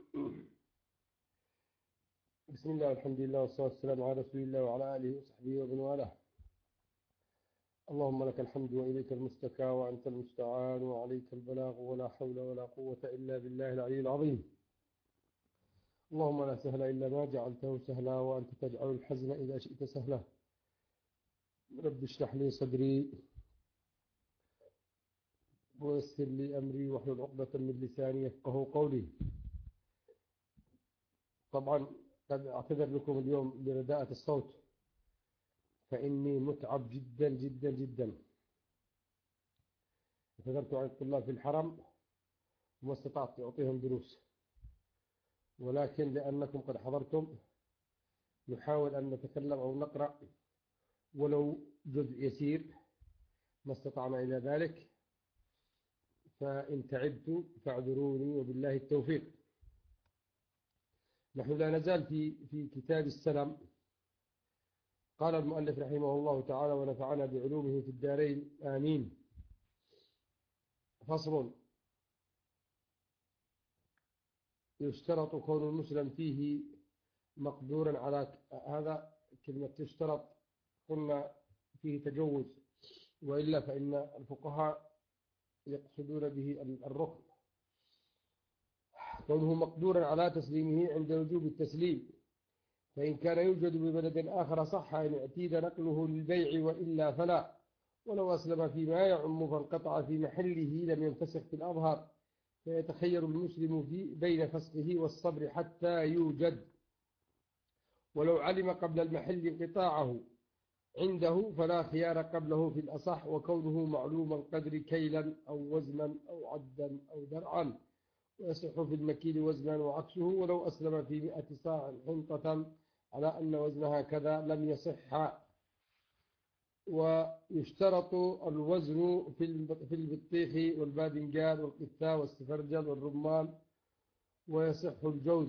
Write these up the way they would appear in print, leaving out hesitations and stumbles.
بسم الله والحمد لله والصلاة والسلام على رسول الله وعلى آله وصحبه ومن والاه. اللهم لك الحمد وإليك المستكى وأنت المستعان وعليك البلاغ ولا حول ولا قوة إلا بالله العلي العظيم. اللهم لا سهل إلا ما جعلته سهلا وأنت تجعل الحزن إذا شئت سهلا. رب اشرح لي صدري ويسر لي أمري واحلل عقدة من لساني يفقهوا قولي. طبعا قد أعتذر لكم اليوم برداءة الصوت، فإني متعب جدا جدا جدا. اعتذرت عن الطلاب في الحرم وما استطعت أعطيهم دروس، ولكن لأنكم قد حضرتم نحاول أن نتكلم أو نقرأ ولو جزء يسير ما استطعنا إلى ذلك، فإن تعبت فاعذروني وبالله التوفيق. نحن لا نزال في كتاب السلم. قال المؤلف رحمه الله تعالى ونفعنا بعلومه في الدارين آمين. فصل: يشترط كون المسلم فيه مقدورا على هذا. كلمة يشترط قلنا فيه تجوز، وإلا فإن الفقهاء يقصدون به الركن. كونه مقدورا على تسليمه عند وجوب التسليم، فإن كان يوجد ببلد آخر صح أن يعتيد نقله للبيع، وإلا فلا. ولو أسلم فيما يعم فانقطع في محله لم ينفسخ في الأظهر، فيتخير المسلم بين فسخه والصبر حتى يوجد. ولو علم قبل المحل انقطاعه عنده فلا خيار قبله في الأصح، وكونه معلوما قدر كيلا أو وزنا أو عدا أو درعا، ويصح في المكيل وزنا وعكسه. ولو أسلم في 100 صاع حنطة على أن وزنها كذا لم يصح. ويشترط الوزن في البطيخ والباذنجان والقثاء والسفرجل والرمان. ويصح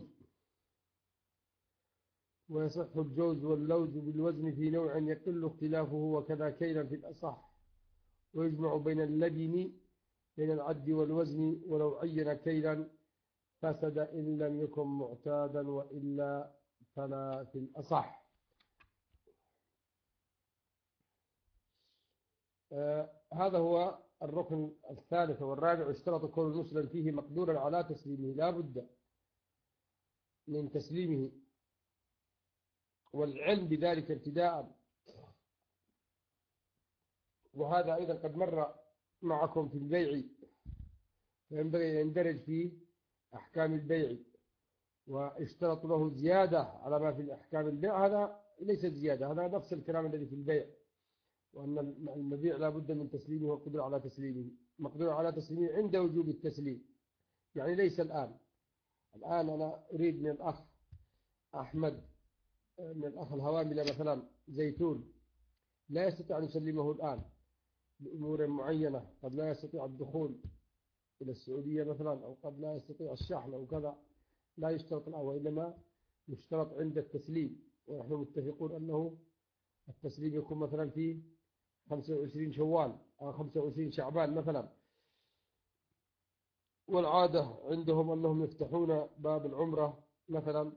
الجوز واللوز بالوزن في نوع يقل اختلافه، وكذا كيلا في الأصح. ويجمع بين اللبن بين العد والوزن، ولو عين كيلا فسد إن لم يكن معتادا، وإلا فلا في الأصح. هذا هو الركن الثالث والرابع. اشترط كون المسلم فيه مقدورا على تسليمه، لا بد من تسليمه والعلم بذلك ابتداء. وهذا أيضا قد مر معكم في البيع، فينبغي أن يندرج في أحكام البيع. واشترط له زيادة على ما في أحكام البيع، هذا ليس زيادة، هذا نفس الكلام الذي في البيع، وأن المبيع لا بد من تسليمه والقدرة على تسليمه. مقدور على تسليمه عند وجوب التسليم، يعني ليس الآن أنا أريد من الأخ أحمد، من الأخ الهوامل مثلا زيتون، لا يستطيع أن يسلمه الآن لأمور معينة، قد لا يستطيع الدخول إلى السعودية مثلا، أو قد لا يستطيع الشحن أو كذا، لا يشترط الآن، وإنما يشترط عند التسليم. ونحن متفقون أنه التسليم يكون مثلا في 25 شوال أو 25 شعبان مثلا. والعادة عندهم أنهم يفتحون باب العمرة مثلا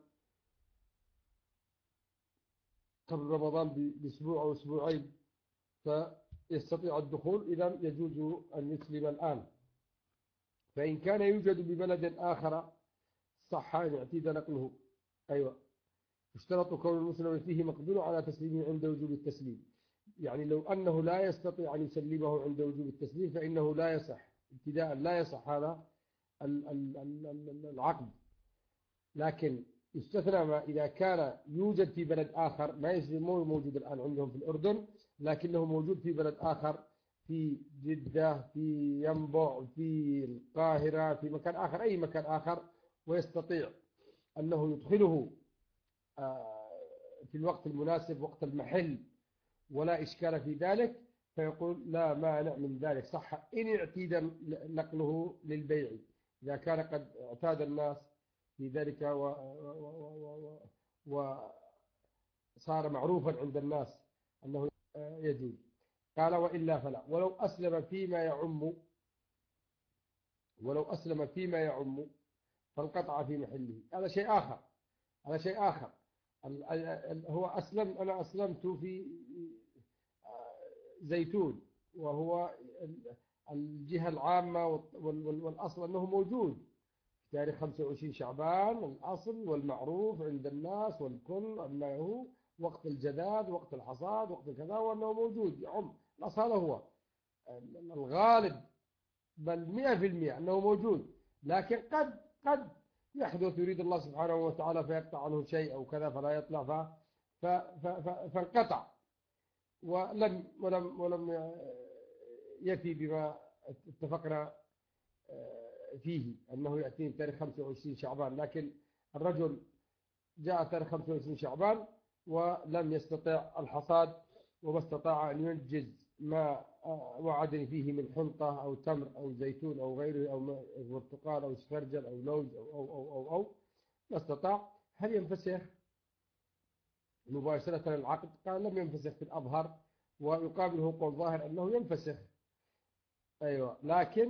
قبل رمضان بأسبوع أو أسبوعين، فيستطيع الدخول، إذا يجوز أن يسلم الآن. فإن كان يوجد ببلد آخر صح أن يعتيد نقله. أيوة، يشترط كون المسلم فيه مقدور على تسليمه عند وجوب التسليم. يعني لو أنه لا يستطيع أن يسلمه عند وجوب التسليم فإنه لا يصح ابتداء، لا يصح هذا العقد. لكن يستثنى ما إذا كان يوجد في بلد آخر، ما يسلمه موجود الآن عندهم في الأردن، لكنه موجود في بلد آخر، في جدة، في ينبع، في القاهرة، في مكان آخر، أي مكان آخر، ويستطيع أنه يدخله في الوقت المناسب وقت المحل ولا إشكال في ذلك، فيقول لا مانع من ذلك، صح إن اعتيد نقله للبيع. إذا كان قد اعتاد الناس في ذلك وصار معروفا عند الناس أنه يجوز. قال وإلا فلا. ولو أسلم فيما يعم فانقطع في محله، هذا شيء آخر. هذا شيء آخر. هو أنا أسلمت في زيتون، وهو الجهة العامة والأصل أنه موجود في تاريخ 25 شعبان، الأصل والمعروف عند الناس والكل أنه وقت الجداد، وقت الحصاد، وقت كذا، وأنه موجود يعم. الأصل هذا هو الغالب، بل 100% أنه موجود. لكن قد يحدث يريد الله سبحانه وتعالى فيقطع عنه شيء أو كذا فلا يطلع فانقطع، ولم يفي بما اتفقنا فيه أنه يأتي تاريخ 25 شعبان. لكن الرجل جاء تاريخ 25 شعبان ولم يستطع الحصاد، وما استطاع أن ينجز ما وعدني فيه من حنطة أو تمر أو زيتون أو غيره أو برتقال أو سفرجل أو لوز أو ما استطاع. هل ينفسخ مباشرة العقد؟ قال لم ينفسخ في الأظهر، ويقابله قول ظاهر أنه ينفسخ. أيوة، لكن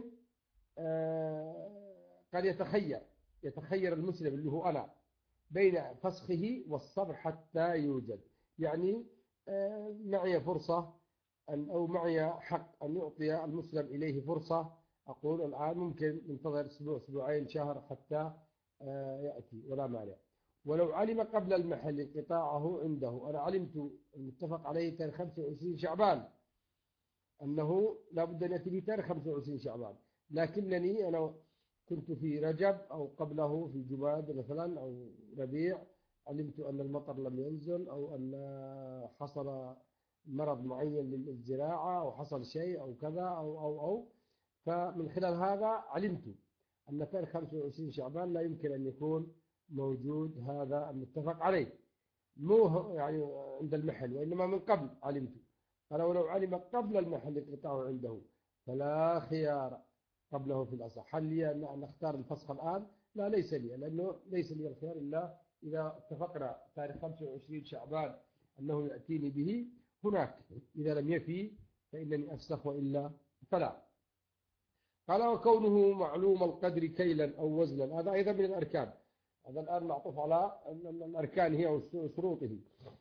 قد يتخير المسلم اللي هو أنا بين فسخه والصبر حتى يوجد. يعني معي فرصة أو معي حق أن يعطي المسلم إليه فرصة. أقول الآن ممكن ننتظر أسبوع، أسبوعين، شهر حتى يأتي، ولا مانع. ولو علم قبل المحل انقطاعه عنده، أنا علمت المتفق عليه تاريخ 25 شعبان أنه لا بد أن يأتي في تاريخ 25 شعبان، لكنني أنا كنت في رجب أو قبله في جماد مثلا أو ربيع، علمت أن المطر لم ينزل أو أن حصل مرض معين للزراعة أو حصل شيء أو كذا أو فمن خلال هذا علمت أن تاريخ 25 شعبان لا يمكن أن يكون موجود هذا المتفق عليه، مو يعني عند المحل، وإنما من قبل علمت. أنا ولو علم قبل المحل انقطاعه عنده فلا خيار قبله في الأصح. هل لي أن أختار الفسخ الآن؟ لا، ليس لي، لأنه ليس لي الخيار إلا إذا اتفقنا تاريخ 25 شعبان أنه يأتيني به هناك. إذا لم يفي فإنني أفسخ، وإلا فلا. قال وكونه معلوم القدر كيلا أو وزنا، هذا أيضا من الأركان. هذا الآن معطوف على الأركان هي وشروطه.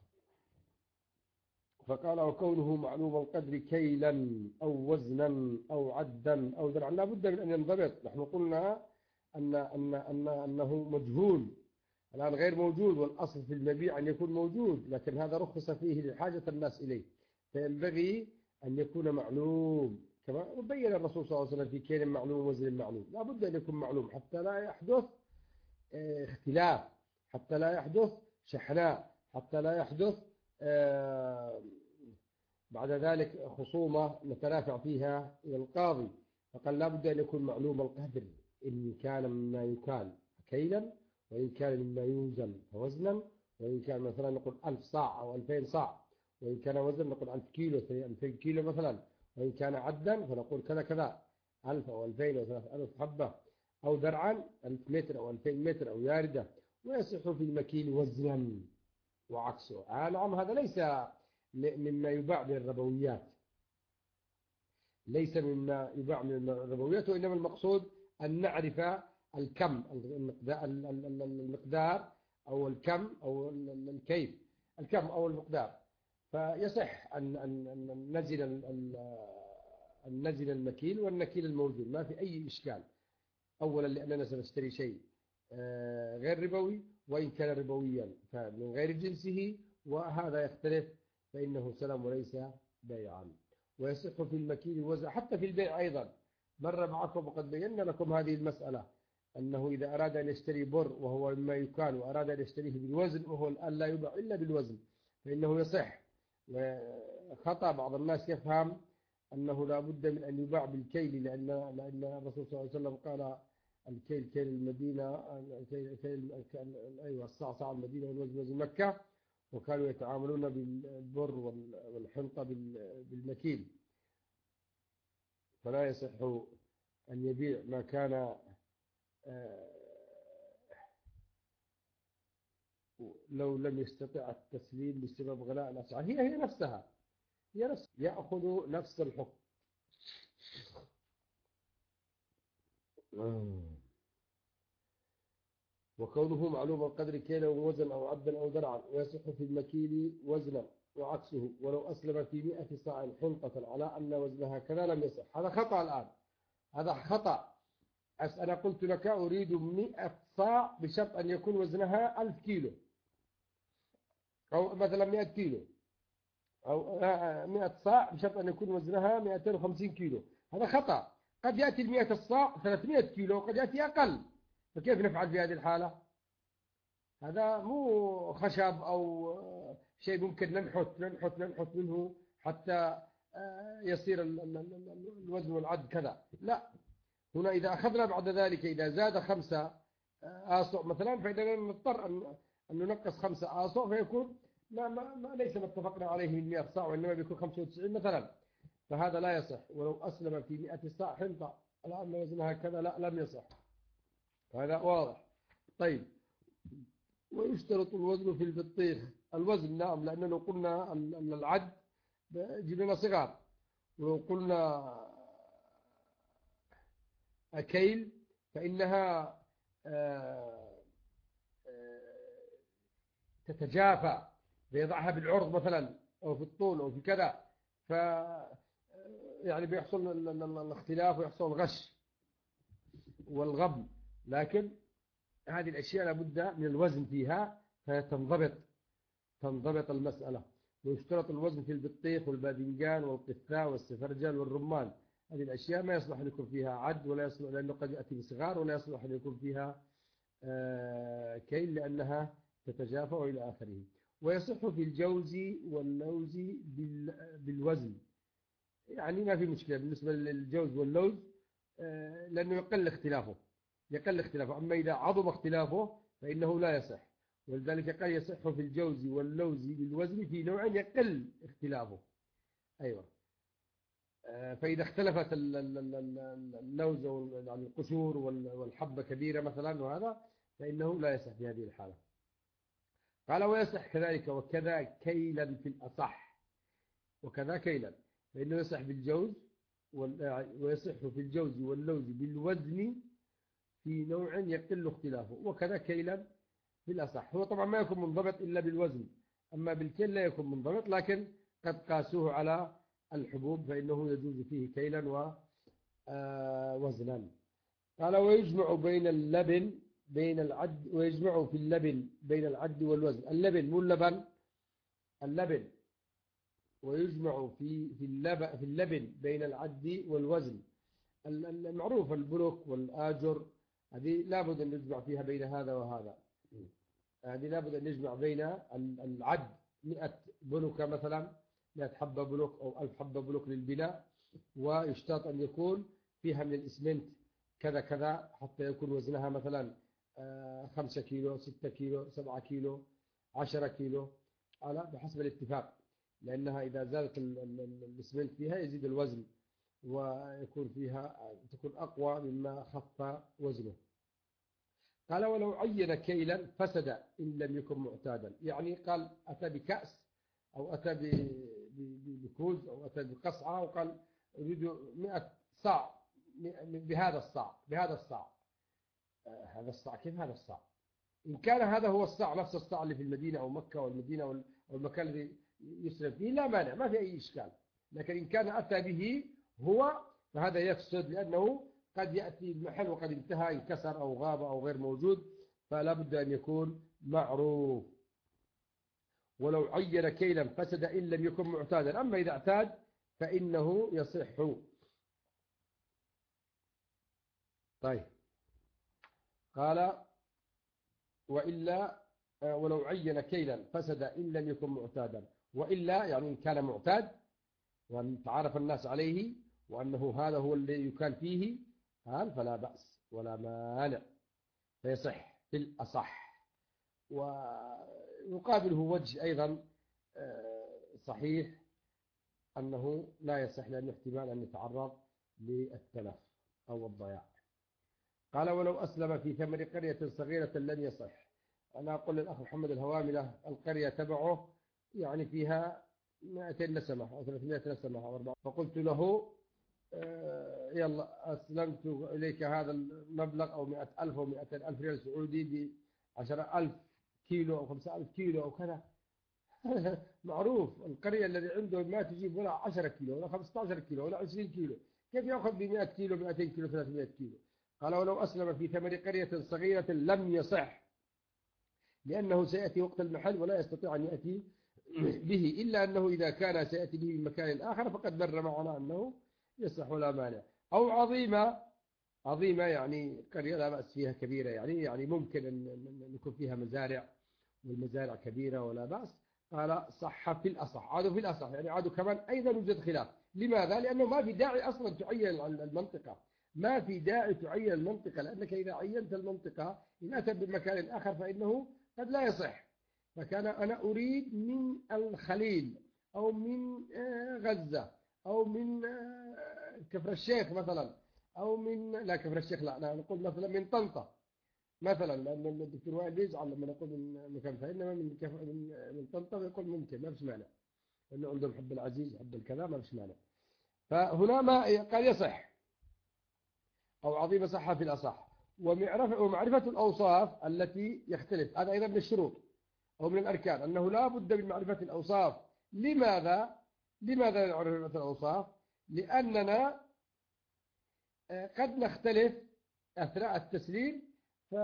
فقال وكونه معلوم القدر كيلا أو وزنا أو عدا أو ذرعا، لا بد من أن ينضبط. نحن قلنا أنه مجهول الآن غير موجود، والأصل في المبيع أن يكون موجود، لكن هذا رخص فيه لحاجة الناس إليه، فينبغي أن يكون معلوم كما بين الرسول صلى الله عليه وسلم في كيل معلوم ووزن معلوم. لا بد أن يكون معلوم حتى لا يحدث اختلاف، حتى لا يحدث شحناء، حتى لا يحدث بعد ذلك خصومة نتنافع فيها إلى القاضي. فقال لا بد أن يكون معلوم القدر، إن كان مما يكال كيلا، وإن كان مما يوزن فوزنا، وإن كان مثلا نقول 1000 صاع أو 2000 صاع، وإن كان وزن نقول 1000 كيلو 2000 كيلو مثلا، وإن كان عدا فنقول كذا كذا 1000 أو 2000 أو 3000 حبة، أو درعا 1000 متر أو 2000 متر أو ياردة. ويصح في المكيل وزنا وعكسه. نعم، هذا ليس مما يباع من الربويات، ليس مما يباع من الربويات، وإنما المقصود أن نعرف الكم، المقدار أو الكم أو الكيف، الكم أو المقدار. فيصح أن نزل المكيل والنكيل الموجود، ما في أي إشكال. أولا لأننا سنشتري شيء غير ربوي، وإن كان ربويا فمن غير جنسه، وهذا يختلف فإنه سلام وليس بيعا. ويصح في المكيل وزع حتى في البيع أيضا. مر معكم وقد بينا لكم هذه المسألة، أنه إذا أراد أن يشتري بر وهو مما يكال، وأراد أن يشتريه بالوزن وهو الآن لا يباع إلا بالوزن، فإنه يصح. وخطأ بعض الناس يفهم أنه لا بد من أن يباع بالكيل، لأن الرسول صلى الله عليه وسلم قال الكيل كيل المدينة، أيوة الصاع صاع المدينة والوزن وزن مكة، وكانوا يتعاملون بالبر والحنطة بالمكيل. فلا يصح أن يبيع ما كان لو لم يستطع التسليم بسبب غلاء الأسعار. هي نفسها، يأخذ نفس الحكم. وكونه معلوم القدر كيلا ووزن أو عبدا أو درعا، ويصح في المكيل وزنا وعكسه، ولو أسلم في 100 صاع حنطة على أن وزنها كذا لم يصح. هذا خطأ الآن، هذا خطأ. أنا قلت لك أريد 100 صاع بشرط أن يكون وزنها 1000 كيلو، أو مثلا 100 كيلو، أو 100 صاع بشرط أن يكون وزنها 250 كيلو. هذا خطأ. قد يأتي 100 الصاع 300 كيلو، وقد يأتي أقل. فكيف نفعل في هذه الحالة؟ هذا مو خشب أو شيء ممكن ننحت منه حتى يصير الوزن والعد كذا. لا، هنا إذا أخذنا بعد ذلك إذا زاد 5 آصع مثلا، فإننا نضطر أن ننقص 5 آصع، فيكون ما ليس ما اتفقنا عليه من 100 صاع، وإنما بيكون 95 مثلا. فهذا لا يصح. ولو أسلم في 100 صاع حنطة على أن وزنها كذا لا، لم يصح. هذا واضح. طيب، ويشترط الوزن في البطيخ. الوزن نعم، لأننا لو قلنا أن العد يجيب لنا صغار، ولو قلنا أكيل فإنها تتجافى، بيضعها بالعرض مثلا أو في الطول أو في كذا، ف يعني بيحصل الاختلاف ويحصل الغش والغبن. لكن هذه الأشياء لابد من الوزن فيها تنضبط المسألة. ويشترط الوزن في البطيخ والباذنجان والقثاء والسفرجل والرمان. هذه الأشياء ما يصلح أن يكون فيها عد، ولا يصلح لأنه قد يأتي بصغار، ولا يصلح أن يكون فيها كيل لأنها تتجافى وإلى آخره. ويصح في الجوز واللوز بالوزن، يعني ما في مشكلة بالنسبة للجوز واللوز، لأنه يقل اختلافه. أما إذا عظم اختلافه فإنه لا يصح. ولذلك قد يصح في الجوز واللوز بالوزن في نوع يقل اختلافه. أيوة. فإذا اختلفت اللوز يعني القشور والحبة كبيرة مثلا وهذا، فإنه لا يصح في هذه الحالة. قال ويصح كذلك وكذا كيلا في الأصح. وكذا كيلا فإنه يصح بالجوز ويصح في الجوز واللوز بالوزن في نوع يقل اختلافه، وكذا كيلا في الأصح. هو طبعا ما يكون منضبط إلا بالوزن، أما بالكيل لا يكون منضبط، لكن قد قاسوه على الحبوب فإنه يجوز فيه كيلا ووزنا. قال ويجمع بين اللبن بين العد، ويجمع في اللبن بين العد والوزن. اللبن مو اللبن ويجمع في اللبن بين العد والوزن. المعروف البلوك والآجر، هذه لابد أن نجمع فيها بين هذا وهذا. هذه لابد أن نجمع بين العد 100 بلوكة مثلا، 100 حبة بلوك أو 1000 حبة بلوك للبناء، ويشترط أن يكون فيها من الإسمنت كذا كذا حتى يكون وزنها مثلا 5 كيلو 6 كيلو 7 كيلو 10 كيلو على بحسب الاتفاق، لأنها إذا زادت الإسمنت فيها يزيد الوزن ويكون فيها تكون أقوى مما خف وزنه. قال ولو عين كيلا فسد إن لم يكن معتادا. يعني قال أتى بكأس أو أتى بكوز أو أتى بقصعة وقال أريد 100 صاع بهذا الصاع هذا الصاع. كيف هذا الصاع؟ إن كان هذا هو الصاع نفس الصاع اللي في المدينة أو مكة أو المدينة أو المكان الذي يسرف فيه لا مانع، ما في أي إشكال. لكن إن كان أتى به هو فهذا يفسد، لأنه قد يأتي المحل وقد انتهى انكسر أو غاب أو غير موجود، فلا بد أن يكون معروف. ولو عين كيلا فسد إن لم يكن معتادا. أما إذا اعتاد فإنه يصح. طيب، قال وإلا ولو عين كيلا فسد إن لم يكن معتادا. وإلا يعني إن كان معتاد وأن تعرف الناس عليه وأنه هذا هو الذي يكال فيه قال فلا بأس ولا مانع، فيصح في الأصح. ويقابله وجه أيضا صحيح أنه لا يصح، لأن احتمال أن يتعرض للتلف أو الضياع. قال ولو أسلم في ثمر قرية صغيرة لن يصح. أنا أقول للأخ محمد الهواملة القرية تبعه يعني فيها 200 نسمة أو 300 نسمة أو 400، فقلت له يلا أسلمت إليك هذا المبلغ أو 100,000 أو 200,000 ريال سعودي 10,000 كيلو أو 5,000 كيلو أو كذا. معروف القرية الذي عنده ما تجيب ولا 10 كيلو ولا 15 كيلو ولا 20 كيلو، كيف يأخذ ب 100 كيلو 200 كيلو 300 كيلو؟ قال ولو أسلم في ثمر قرية صغيرة لم يصح، لأنه سيأتي وقت المحل ولا يستطيع أن يأتي به، إلا أنه إذا كان سيأتي به من مكان آخر فقد مر معنا أنه يصح ولا مانع. أو عظيمة يعني قرية لا بأس فيها كبيرة، يعني ممكن أن يكون فيها مزارع والمزارع كبيرة ولا بأس. قال صح في الأصح، عادوا في الأصح يعني عادوا كمان أيضا يوجد خلاف. لماذا؟ لأنه ما في داعي أصلا تعين المنطقة، ما في داعي تعين المنطقة، لأنك إذا عينت المنطقة إن أتى بمكان آخر فإنه قد لا يصح. فكان أنا أريد من الخليل أو من غزة أو من كفر الشيخ مثلا، أو من لا كفر الشيخ لا، نقول مثلا من طنطا مثلا، لأن الدكتور وائل بيزعل لما نقول من مكان، فإنما من طنطا يقول ممكن، ما فيش مانع، لأنه عندهم حب العزيز حب الكلام ما فيش مانع. فهنا ما قال يصح أو عظيم صحة في الأصح. ومعرفة الأوصاف التي يختلف، هذا أيضا من الشروط أو من الأركان، أنه لا بد من معرفة الأوصاف. لماذا نعرف الأوصاف؟ لأننا قد نختلف أثناء التسليم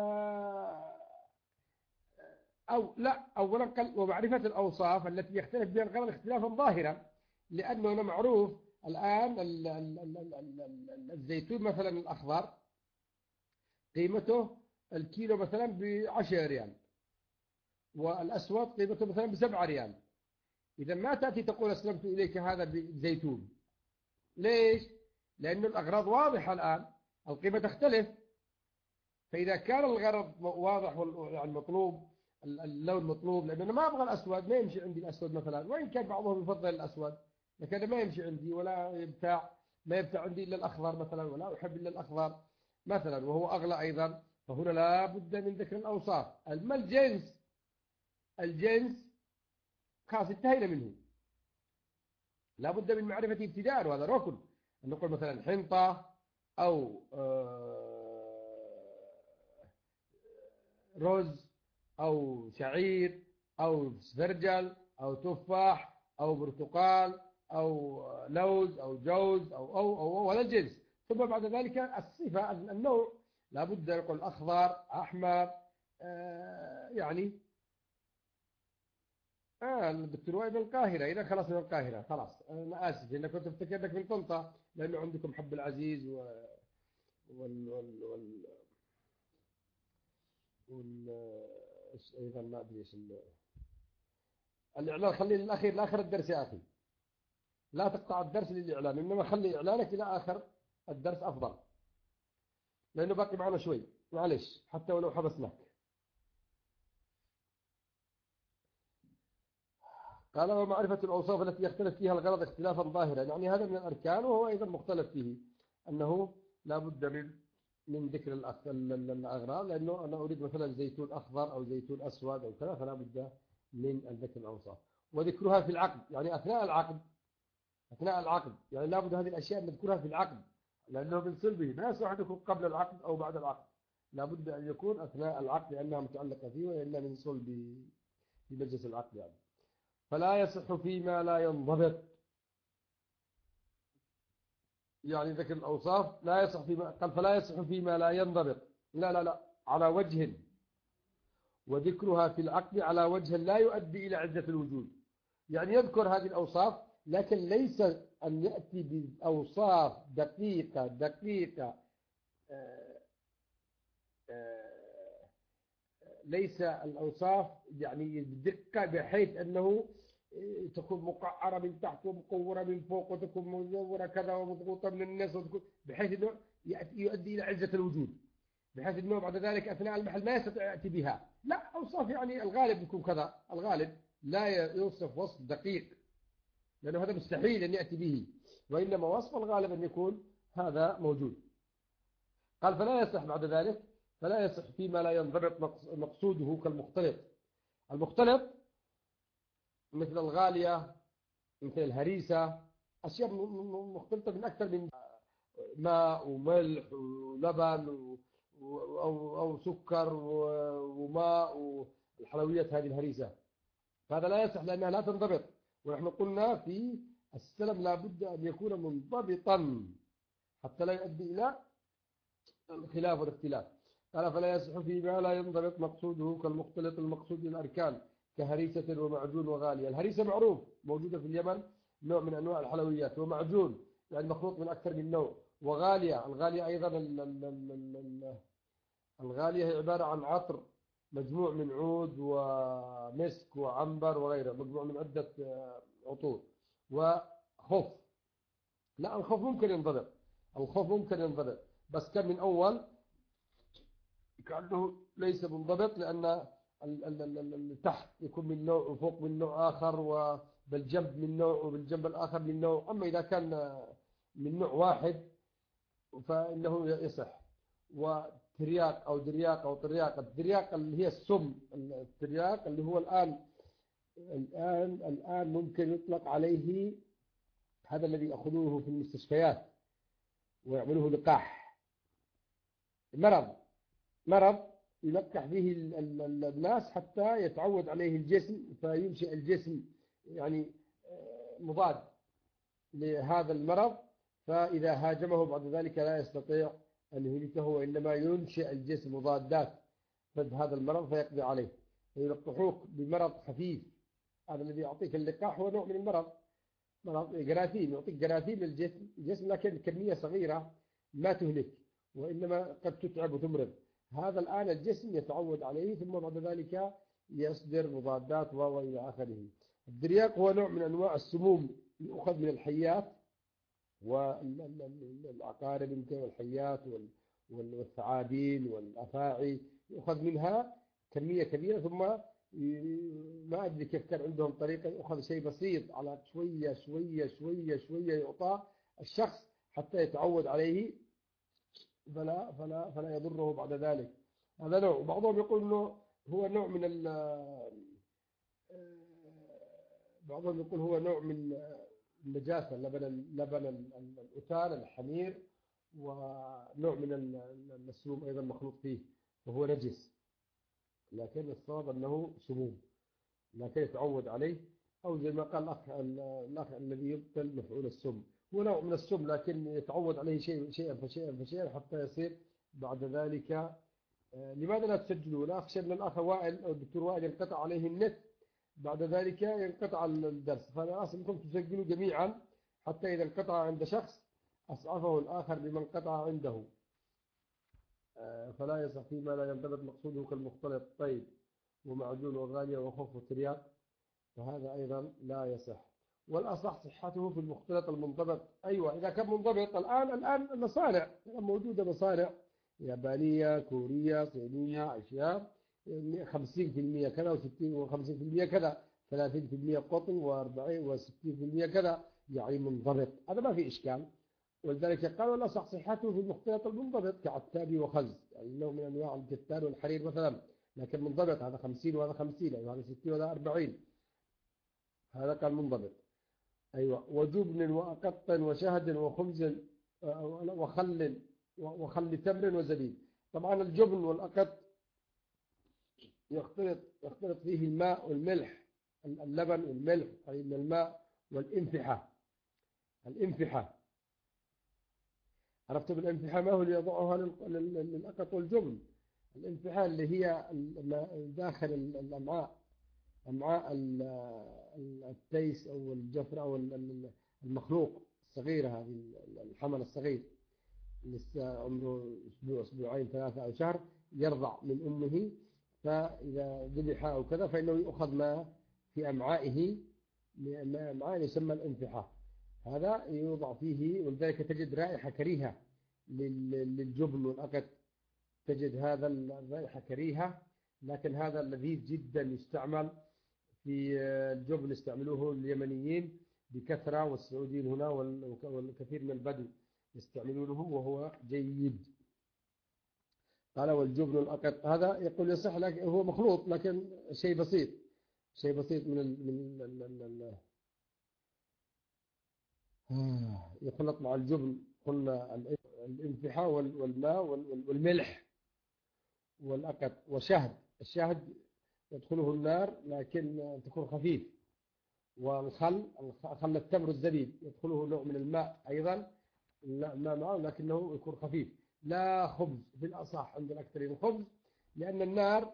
أو لا. أولا قال ومعرفة الأوصاف التي يختلف بها الغرض اختلافا ظاهرا، لأنه معروف الآن الزيتون مثلا الأخضر قيمته الكيلو مثلا ب10 ريال، والأسود قيمته مثلا ب7 ريال. إذا ما تأتي تقول أسلمت إليك هذا بزيتون، ليش؟ لأن الأغراض واضحة الآن، القيمة تختلف. فإذا كان الغرض واضح يعني مطلوب اللون مطلوب، لأن أنا ما أبغى الأسود، ما يمشي عندي الأسود مثلا، وإن كان بعضهم يفضل الأسود لكن ما يمشي عندي، ولا ما يبتاع عندي إلا الأخضر مثلا، ولا أحب إلا الأخضر مثلا، وهو أغلى أيضا. فهنا لا بد من ذكر الأوصاف. أما الجنس خاص انتهينا منه، لا بد من معرفة ابتداء، وهذا ركن. أن نقول مثلا حنطة أو رز أو شعير أو سفرجل أو تفاح أو برتقال أو لوز أو جوز أو ولا الجنس. ثم بعد ذلك الصفة النوع، لا بد أن نقول أخضر أحمر يعني الدكتور وائل من القاهرة. إذا خلاص من القاهرة خلاص، أنا آسف إنك كنت أفتكر إنك من طنطا، لأنه عندكم حب العزيز وال وال وال وال أيضا ما أدري إيش الإعلان. خلي للأخير لآخر الدرس يا أخي، لا تقطع الدرس للإعلان، إنما خلي إعلانك إلى آخر الدرس أفضل، لأنه باقي معنا شوي معلش حتى ولو حبسناك. قال ومعرفة الأوصاف التي يختلف فيها الغرض اختلافا ظاهرا، يعني هذا من الأركان وهو أيضا مختلف فيه، أنه لا بد من ذكر الأغراض، لأنه أنا أريد مثلا زيتون أخضر أو زيتون أسود أو كذا، فلا بد من ذكر الأوصاف. وذكرها في العقد، يعني أثناء العقد يعني لا بد هذه الأشياء نذكرها في العقد، لأنه من صلبه ما يصح أن يكون قبل العقد أو بعد العقد، لا بد أن يكون أثناء العقد لأنها متعلقة فيه، وإلا من صلب في مجلس العقد يعني. فلا يصح فيما لا ينضبط، يعني ذكر الأوصاف لا يصح فيما قال فلا يصح فيما لا ينضبط، لا على وجه، وذكرها في العقد على وجه لا يؤدي إلى عدة الوجود. يعني يذكر هذه الأوصاف لكن ليس أن يأتي بأوصاف دقيقة ليس الأوصاف يعني بدقة بحيث أنه تكون مقعرة من تحت ومقورة من فوق وتكون مزورة كذا ومضغوطة من الناس، بحيث أنه يؤدي إلى عزة الوجود، بحيث أنه بعد ذلك أثناء المحل ما يستطيع يأتي بها. لا، أوصاف يعني الغالب يكون كذا، الغالب لا يوصف وصف دقيق لأنه هذا مستحيل أن يأتي به، وإنما وصف الغالب أن يكون هذا موجود. قال فلا يصح بعد ذلك، فلا يصح فيما لا ينضبط مقصوده كالمختلط. المختلط مثل الغالية مثل الهريسة، أشياء مختلطة من أكثر من ماء وملح ولبن أو سكر وماء والحلويات هذه الهريسة، فهذا لا يصح لأنها لا تنضبط. ونحن قلنا في السلم لا بد أن يكون منضبطا حتى لا يؤدي إلى الخلاف والاختلاف. قال فلا يصح فيما لا ينضبط مقصوده كالمختلط المقصود للأركان كهريسة ومعجون وغالية. الهريسة معروف موجودة في اليمن، نوع من أنواع الحلويات، ومعجون يعني مخلوط من أكثر من نوع، وغالية. الغالية أيضا الغالية هي عبارة عن عطر مجموع من عود ومسك وعنبر وغيره، مجموع من عدة عطور. وخف، لا الخف ممكن ينضبط، الخف ممكن ينضبط، بس كان من أول كأنه ليس منضبط، لأن تحت يكون من نوع وفوق من نوع آخر، وبالجنب من نوع وبالجنب الآخر من نوع. أما إذا كان من نوع واحد فإنه يصح. وترياق أو درياق أو طرياق، الترياق اللي هي السم، الترياق اللي هو الآن ممكن يطلق عليه هذا الذي يأخذوه في المستشفيات ويعملوه لقاح، مرض يلقح به الناس حتى يتعود عليه الجسم، فينشئ الجسم يعني مضاد لهذا المرض، فإذا هاجمه بعد ذلك لا يستطيع أن يهلكه، وإنما ينشئ الجسم مضادات ضد هذا المرض فيقضي عليه. فيلقحوك بمرض خفيف، هذا الذي يعطيك اللقاح هو نوع من المرض، مرض جراثيم، يعطيك جراثيم للجسم لكن كمية صغيرة ما تهلك، وإنما قد تتعب وتمرض. هذا الآن الجسم يتعود عليه، ثم بعد ذلك يصدر مضادات وإلى آخره. الدرياق هو نوع من أنواع السموم يؤخذ من الحيات والعقارب والحيات والثعابين والأفاعي، يؤخذ منها كمية كبيرة، ثم ما أدري كيف كان عندهم طريقة يؤخذ شيء بسيط على شوية شوية شوية شوية يعطى الشخص حتى يتعود عليه فلا يضره بعد ذلك. هذا نوع. وبعضهم يقول إنه هو نوع من بعضهم يقول هو نوع من النجاسة، لبن الأتان الحمير، ونوع من السموم أيضا مخلوط فيه وهو نجس، لكن الصواب أنه سموم لكن يتعود عليه، أو زي ما قال الأخ الذي يبطل مفعول السم، هو نوع من السم لكن يتعود عليه شيئا فشيئا حتى يصير بعد ذلك. لماذا لا تسجلوا؟ لا أخشى أن الأخ وائل أو الدكتور وائل ينقطع عليه النت بعد ذلك ينقطع الدرس، فأنا أسألكم تسجلوا جميعا حتى إذا انقطع عند شخص أسعفه الآخر بمن قطع عنده. فلا يصح فيما لا ينضبط مقصوده كالمختلط طيب ومعجون وغالية وخف وترياق، فهذا أيضا لا يصح. والأصح صحته في المختلط المنضبط. أيوة إذا كان منضبط. الآن المصانع موجودة، مصانع يابانية كورية صينية أشياء 50% كذا و50% كذا، 30% قطن و40 و60% كذا، يعني منضبط، هذا ما في إشكال. ولذلك قالوا الأصح صحته في المختلط المنضبط كعتابي وخز، يعني نوع من أنواع الكتان والحرير مثلا، لكن منضبط، هذا 50 وهذا 50، يعني هذا 60 وهذا 40، هذا كان منضبط. أيوة. وجبن وأقط وشهد وخبز وخل تمر وزبيب. طبعا الجبن والأقط يختلط فيه الماء والملح، اللبن والملح، أي من الماء والإنفحة. عرفت بالإنفحة ما هو اللي يضعها للأقط والجبن؟ الإنفحة اللي هي داخل الأمعاء، أمعاء التيس أو الجفرة أو المخلوق الصغيرة، هذه الحمل الصغير لسه عمره أسبوع أسبوعين 3 أو شهر، يرضع من أمه، فإذا ذبح أو كذا فإنه يؤخذ ما في أمعائه، أمعاء يسمى الانفحة، هذا يوضع فيه. ولذلك تجد رائحة كريهة للجبن والأقط، تجد هذا الرائحة كريهة، لكن هذا لذيذ جدا. يستعمل في الجبن، يستعملوه اليمنيين بكثرة، والسعوديين هنا والكثير من البدو يستعملونه وهو جيد. قال والجبن الأقط هذا يقول يصح، لكن هو مخلوط، لكن شيء بسيط من يخلط مع الجبن. قلنا الانفحاء والماء والملح، والأقط وشهد. الشهد يدخله النار لكن تكون خفيف. خل التمر الزبيب يدخله نوع من الماء أيضا، لا ما معه لكنه يكون خفيف. لا خبز في الأصح عند الأكثرين خبز، لأن النار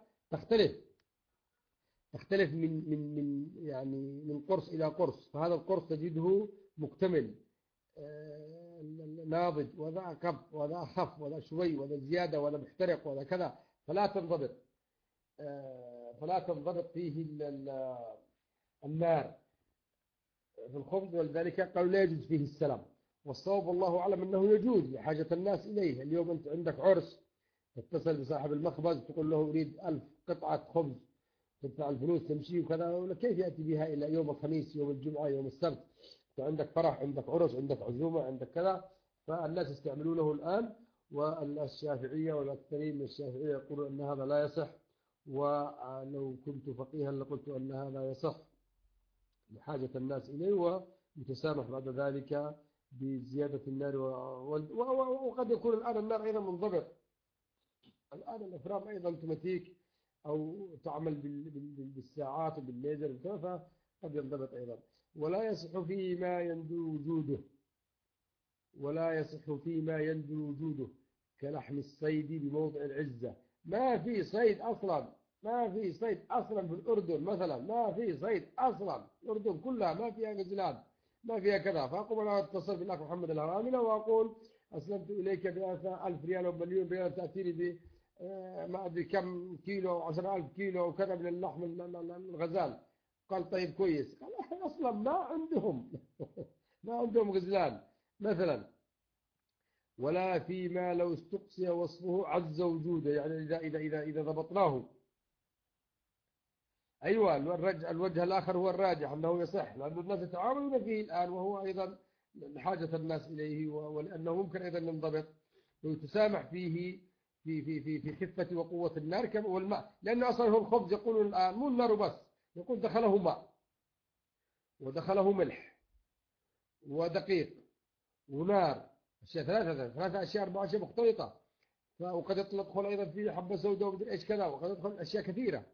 تختلف من يعني من قرص إلى قرص، فهذا القرص تجده مكتمل ناضج، وذا أقل وذا أخف وذا شوي وذا زيادة وذا محترق وذا كذا، فلا تنضبط فيه النار في الخبز، ولذلك قالوا لا يجوز فيه السلام. والصواب والله أعلم أنه يجوز لحاجة الناس إليه. اليوم أنت عندك عرس، تتصل بصاحب المخبز تقول له أريد 1000 قطعة خبز، تدفع الفلوس تمشي وكذا، ولا كيف يأتي بها إلى يوم الخميس يوم الجمعة يوم السبت؟ عندك فرح، عندك عرس، عندك عزومة، عندك كذا. فالناس يستعملونه الآن. والشافعية والأكثرين من الشافعية يقولون أن هذا لا يصح، ولو كنت فقيها لقلت أن هذا يصح لحاجة الناس إليه، ويتسامح بعد ذلك بزيادة النار. وقد يكون الآن النار أيضا منضبط. الآن الأفران أيضا اوتوماتيك أو تعمل بالساعات وبالليزر، فقد ينضبط أيضا. ولا يصح فيما يندو وجوده كلحم الصيد بموضع العزة. ما في صيد أصلا، في الأردن مثلا، ما في صيد أصلا. الأردن كلها ما فيها غزلان، ما فيها كذا. فأقوم أنا أتصل بالأخ محمد الهرامي وأقول أسلمت إليك ب1000 ريال أو مليون ريال، تأتيني ب ما أدري كم كيلو، 10,000 كيلو وكذا من اللحم الغزال. قال طيب كويس. قال أصلا ما عندهم ما عندهم غزلان مثلا. ولا فيما لو استقصي وصفه عز وجوده، يعني إذا ضبطناه. أيوة، الوجه الآخر هو الراجح أنه يصح، لأن الناس يتعاملون فيه الآن، وهو أيضا لحاجة الناس إليه، ولأنه ممكن أيضا ينضبط ويتسامح فيه في خفة وقوة النار والماء. لأنه أصلا هو الخبز يقولون الآن مو النار بس، يقول دخله ماء ودخله ملح ودقيق ونار، أشياء ثلاثة أشياء 4 أشياء مختلطة. وقد يدخل أيضا فيه حبة سوداء ومدري إيش كذا، وقد يدخل أشياء كثيرة.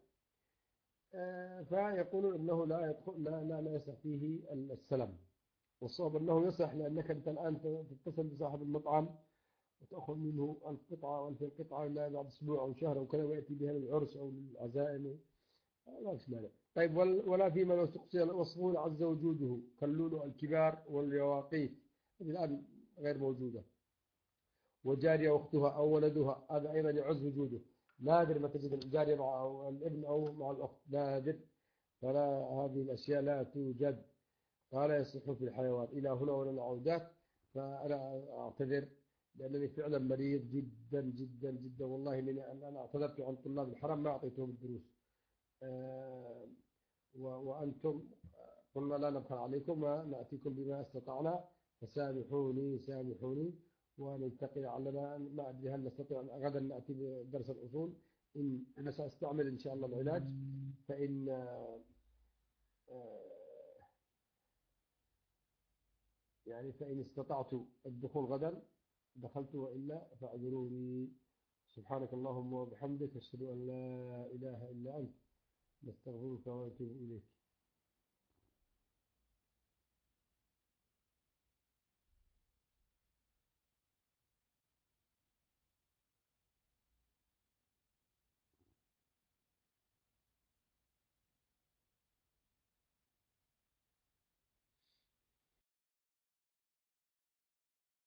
فيقولون أنه لا يدخل لا يصح فيه السلام. والصواب أنه يصح، لأنك أنت الآن تتصل بصاحب المطعم وتأخذ منه 1000 قطعة و2000 قطعة إلا بعد أسبوع أو شهر أو كذا، ويأتي بها للعرس أو للعزائم، لا مانع. طيب ولا فيما لو استقصي وصفه عز وجوده كاللؤلؤ الكبار واليواقيت، الآن غير موجودة. وجارية أختها أو ولدها، هذا أيضا يعز وجوده. نادر ما تجد الجارية مع الابن أو مع الأخت، نادر. فلا، هذه الأشياء لا توجد. قال يصح في الحيوان. إلى هنا ولنا عودات. فأنا أعتذر لأنني فعلا مريض جدا جدا جدا، والله إني أنا اعتذرت عن طلاب الحرم، ما أعطيتهم الدروس. وأنتم قلنا لا نبخل عليكم ونأتيكم بما استطعنا، فسامحوني ونلتقي علنا. ما أدري هل نستطيع غدا نأتي بدرس الأصول. أنا سأستعمل إن شاء الله العلاج، فإن استطعت الدخول غدا دخلت، وإلا فاعذروني. سبحانك اللهم وبحمدك، أشهد أن لا إله إلا أنت، نستغفرك ونتوب إليك.